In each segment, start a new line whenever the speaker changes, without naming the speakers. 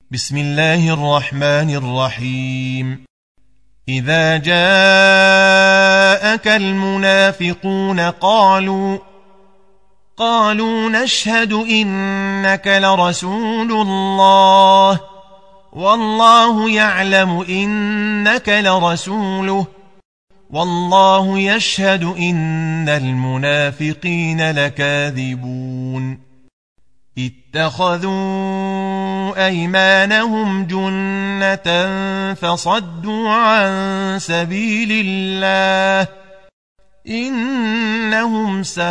بسم الله الرحمن الرحيم. إذا جاءك المنافقون قالوا نشهد إنك لرسول الله والله يعلم إنك لرسوله والله يشهد إن المنافقين لكاذبون. اتخذوا أيمانهم جنة فصدوا عن سبيل الله إنهم ساء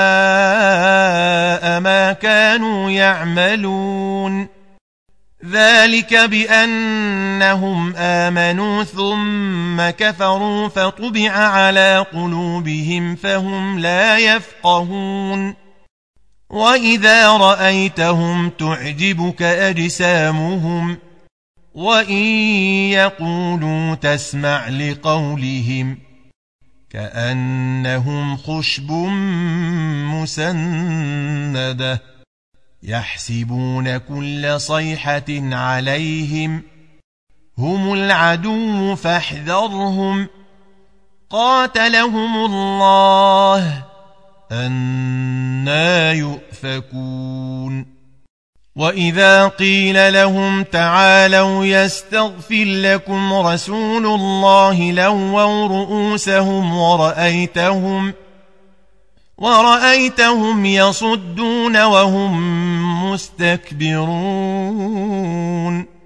ما كانوا يعملون. ذلك بأنهم آمنوا ثم كفروا فطبع على قلوبهم فهم لا يفقهون. وإذا رأيتهم تعجبك أجسامهم وإن يقولوا تسمع لقولهم كأنهم خشب مسندة يحسبون كل صيحة عليهم هم العدو فاحذرهم قاتلهم الله أنى يؤفكون. وإذا قيل لهم تعالوا يستغفر لكم رسول الله لووا رؤوسهم ورأيتهم يصدون وهم مستكبرون.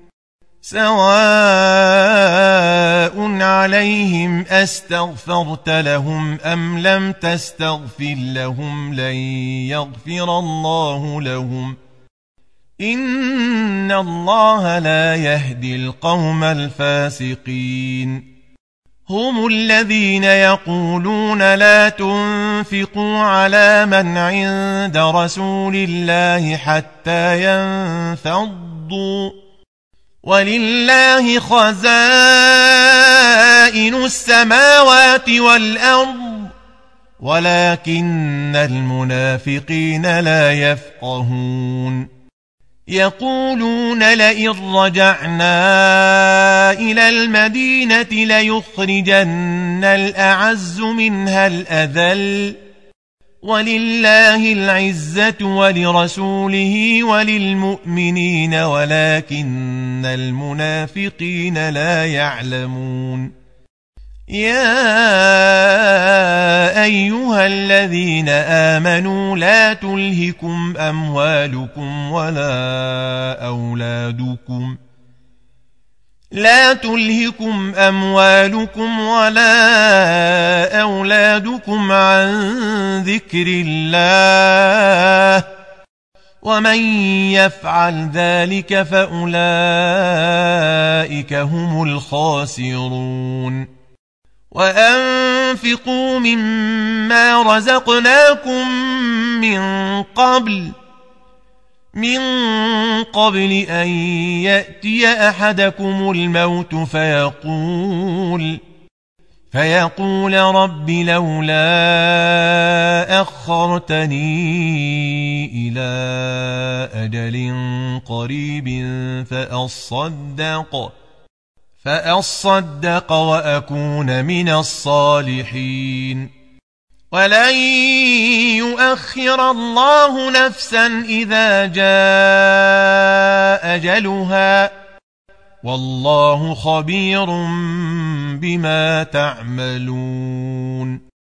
سواء عليهم أستغفرت لهم أم لم تستغفر لهم لن يغفر الله لهم إن الله لا يهدي القوم الفاسقين. هم الذين يقولون لا تنفقوا على من عند رسول الله حتى ينفضوا ولله خزائن السماوات والأرض ولكن المنافقين لا يفقهون. يقولون لئن رجعنا إلى المدينة ليخرجن الأعز منها الأذل ولله العزة ولرسوله وللمؤمنين ولكن المنافقين لا يعلمون. يا أيها الذين آمنوا لا تلهكم أموالكم ولا أولادكم عن ذكر الله ومن يفعل ذلك فأولئك هم الخاسرون. وأنفقوا مما رزقناكم من قبل أن يأتي أحدكم الموت فيقول رب لولا أخرتني إلى أجل قريب فأصدق وأكون من الصالحين. ولن يؤخر الله نفسا إذا جاء أجلها والله خبير بما تعملون.